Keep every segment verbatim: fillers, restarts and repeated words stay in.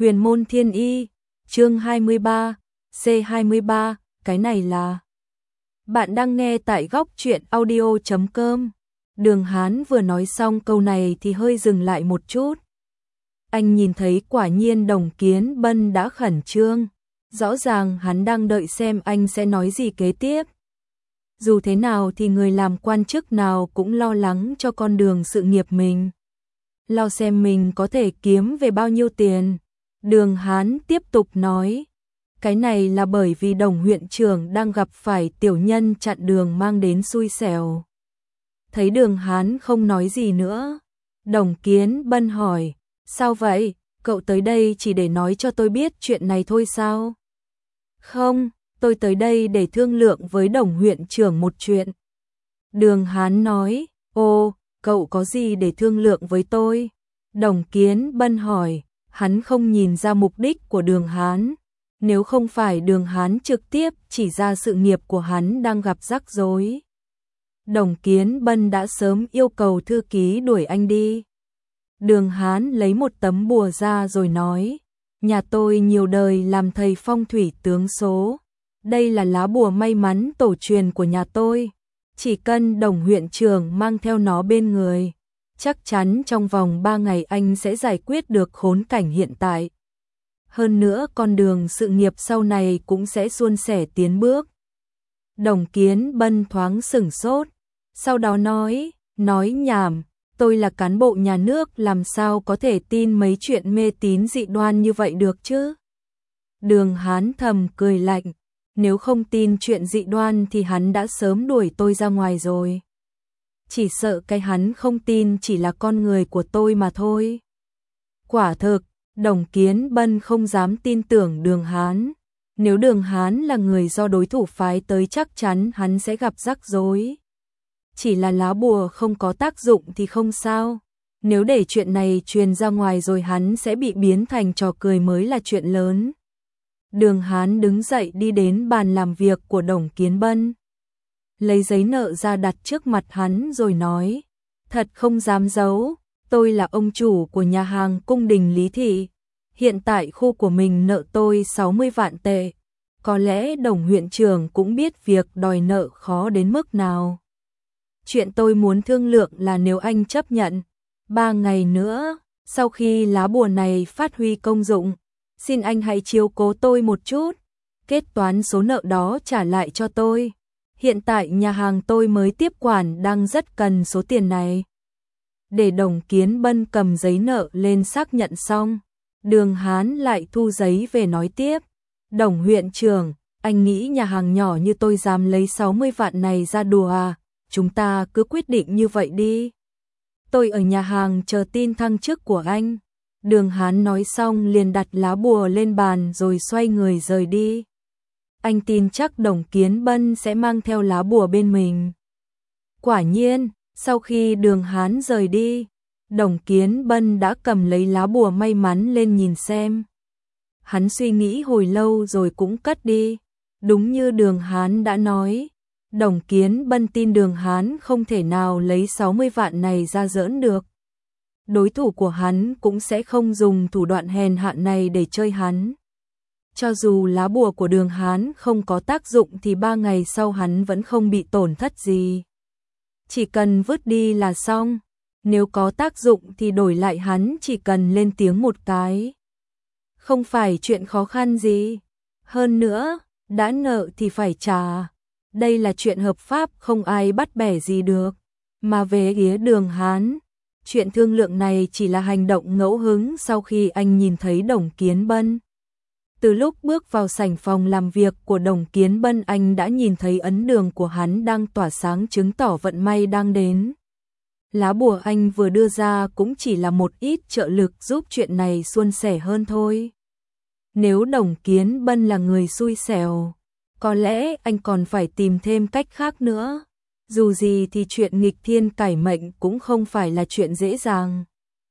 Huyền môn thiên y, chương hai mươi ba, C hai mươi ba, cái này là... Bạn đang nghe tại góc truyện audio chấm com. Đường Hán vừa nói xong câu này thì hơi dừng lại một chút. Anh nhìn thấy quả nhiên Đồng Kiến Bân đã khẩn trương. Rõ ràng hắn đang đợi xem anh sẽ nói gì kế tiếp. Dù thế nào thì người làm quan chức nào cũng lo lắng cho con đường sự nghiệp mình. Lo xem mình có thể kiếm về bao nhiêu tiền. Đường Hán tiếp tục nói. Cái này là bởi vì Đồng huyện trưởng đang gặp phải tiểu nhân chặn đường mang đến xui xẻo. Thấy Đường Hán không nói gì nữa, Đồng Kiến Bân hỏi, sao vậy, cậu tới đây chỉ để nói cho tôi biết chuyện này thôi sao? Không, tôi tới đây để thương lượng với Đồng huyện trưởng một chuyện. Đường Hán nói, ô, cậu có gì để thương lượng với tôi? Đồng Kiến Bân hỏi, hắn không nhìn ra mục đích của Đường Hán. Nếu không phải Đường Hán trực tiếp chỉ ra sự nghiệp của hắn đang gặp rắc rối, Đồng Kiến Bân đã sớm yêu cầu thư ký đuổi anh đi. Đường Hán lấy một tấm bùa ra rồi nói, nhà tôi nhiều đời làm thầy phong thủy tướng số. Đây là lá bùa may mắn tổ truyền của nhà tôi. Chỉ cần Đồng huyện trưởng mang theo nó bên người, chắc chắn trong vòng ba ngày anh sẽ giải quyết được khốn cảnh hiện tại. Hơn nữa con đường sự nghiệp sau này cũng sẽ suôn sẻ tiến bước. Đồng Kiến Bân thoáng sửng sốt, sau đó nói, nói nhảm, tôi là cán bộ nhà nước làm sao có thể tin mấy chuyện mê tín dị đoan như vậy được chứ? Đường Hán thầm cười lạnh, nếu không tin chuyện dị đoan thì hắn đã sớm đuổi tôi ra ngoài rồi. Chỉ sợ cái hắn không tin chỉ là con người của tôi mà thôi. Quả thực, Đồng Kiến Bân không dám tin tưởng Đường Hán. Nếu Đường Hán là người do đối thủ phái tới chắc chắn hắn sẽ gặp rắc rối. Chỉ là lá bùa không có tác dụng thì không sao. Nếu để chuyện này truyền ra ngoài rồi hắn sẽ bị biến thành trò cười mới là chuyện lớn. Đường Hán đứng dậy đi đến bàn làm việc của Đồng Kiến Bân. Lấy giấy nợ ra đặt trước mặt hắn rồi nói, thật không dám giấu. Tôi là ông chủ của nhà hàng cung đình Lý Thị. Hiện tại khu của mình nợ tôi sáu mươi vạn tệ. Có lẽ Đồng huyện trưởng cũng biết việc đòi nợ khó đến mức nào. Chuyện tôi muốn thương lượng là nếu anh chấp nhận, ba ngày nữa, sau khi lá bùa này phát huy công dụng, xin anh hãy chiếu cố tôi một chút, kết toán số nợ đó trả lại cho tôi. Hiện tại nhà hàng tôi mới tiếp quản đang rất cần số tiền này. Để Đồng Kiến Bân cầm giấy nợ lên xác nhận xong, Đường Hán lại thu giấy về nói tiếp. Đồng huyện trưởng, anh nghĩ nhà hàng nhỏ như tôi dám lấy sáu mươi vạn này ra đùa à? Chúng ta cứ quyết định như vậy đi. Tôi ở nhà hàng chờ tin thăng chức của anh. Đường Hán nói xong liền đặt lá bùa lên bàn rồi xoay người rời đi. Anh tin chắc Đồng Kiến Bân sẽ mang theo lá bùa bên mình. Quả nhiên, sau khi Đường Hán rời đi, Đồng Kiến Bân đã cầm lấy lá bùa may mắn lên nhìn xem. Hắn suy nghĩ hồi lâu rồi cũng cất đi. Đúng như Đường Hán đã nói, Đồng Kiến Bân tin Đường Hán không thể nào lấy sáu mươi vạn này ra giỡn được. Đối thủ của hắn cũng sẽ không dùng thủ đoạn hèn hạ này để chơi hắn. Cho dù lá bùa của Đường Hán không có tác dụng thì ba ngày sau hắn vẫn không bị tổn thất gì. Chỉ cần vứt đi là xong. Nếu có tác dụng thì đổi lại hắn chỉ cần lên tiếng một cái. Không phải chuyện khó khăn gì. Hơn nữa, đã nợ thì phải trả. Đây là chuyện hợp pháp không ai bắt bẻ gì được. Mà về phía Đường Hán, chuyện thương lượng này chỉ là hành động ngẫu hứng sau khi anh nhìn thấy Đồng Kiến Bân. Từ lúc bước vào sảnh phòng làm việc của Đồng Kiến Bân anh đã nhìn thấy ấn đường của hắn đang tỏa sáng chứng tỏ vận may đang đến. Lá bùa anh vừa đưa ra cũng chỉ là một ít trợ lực giúp chuyện này suôn sẻ hơn thôi. Nếu Đồng Kiến Bân là người xui xẻo, có lẽ anh còn phải tìm thêm cách khác nữa. Dù gì thì chuyện nghịch thiên cải mệnh cũng không phải là chuyện dễ dàng.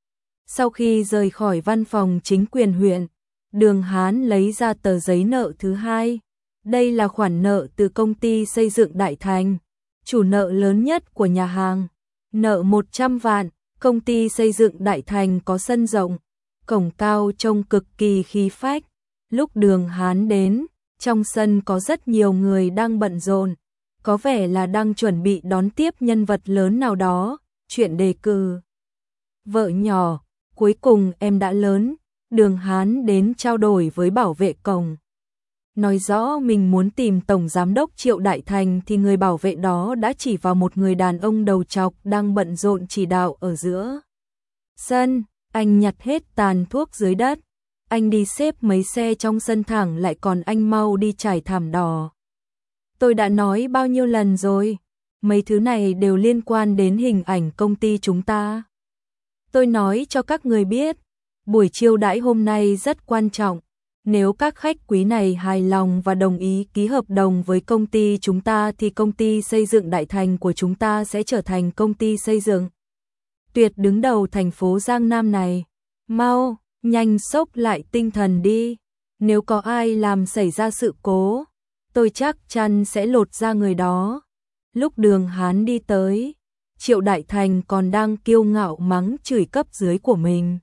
Sau khi rời khỏi văn phòng chính quyền huyện, Đường Hán lấy ra tờ giấy nợ thứ hai. Đây là khoản nợ từ công ty xây dựng Đại Thành, chủ nợ lớn nhất của nhà hàng. Nợ một trăm vạn, công ty xây dựng Đại Thành có sân rộng, cổng cao trông cực kỳ khí phách. Lúc Đường Hán đến, trong sân có rất nhiều người đang bận rộn, có vẻ là đang chuẩn bị đón tiếp nhân vật lớn nào đó, chuyện đề cử. Vợ nhỏ, cuối cùng em đã lớn, Đường Hán đến trao đổi với bảo vệ cổng. Nói rõ mình muốn tìm Tổng Giám đốc Triệu Đại Thành thì người bảo vệ đó đã chỉ vào một người đàn ông đầu trọc đang bận rộn chỉ đạo ở giữa sân. Anh nhặt hết tàn thuốc dưới đất. Anh đi xếp mấy xe trong sân thẳng lại, còn anh mau đi trải thảm đỏ. Tôi đã nói bao nhiêu lần rồi, mấy thứ này đều liên quan đến hình ảnh công ty chúng ta. Tôi nói cho các người biết, buổi chiêu đãi hôm nay rất quan trọng. Nếu các khách quý này hài lòng và đồng ý ký hợp đồng với công ty chúng ta thì công ty xây dựng Đại Thành của chúng ta sẽ trở thành công ty xây dựng tuyệt đứng đầu thành phố Giang Nam này. Mau, nhanh xốc lại tinh thần đi. Nếu có ai làm xảy ra sự cố, tôi chắc chắn sẽ lột ra người đó. Lúc Đường Hán đi tới, Triệu Đại Thành còn đang kiêu ngạo mắng chửi cấp dưới của mình.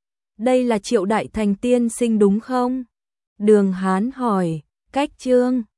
Đây là Triệu Đại Thành tiên sinh đúng không? Đường Hán hỏi, cách Trương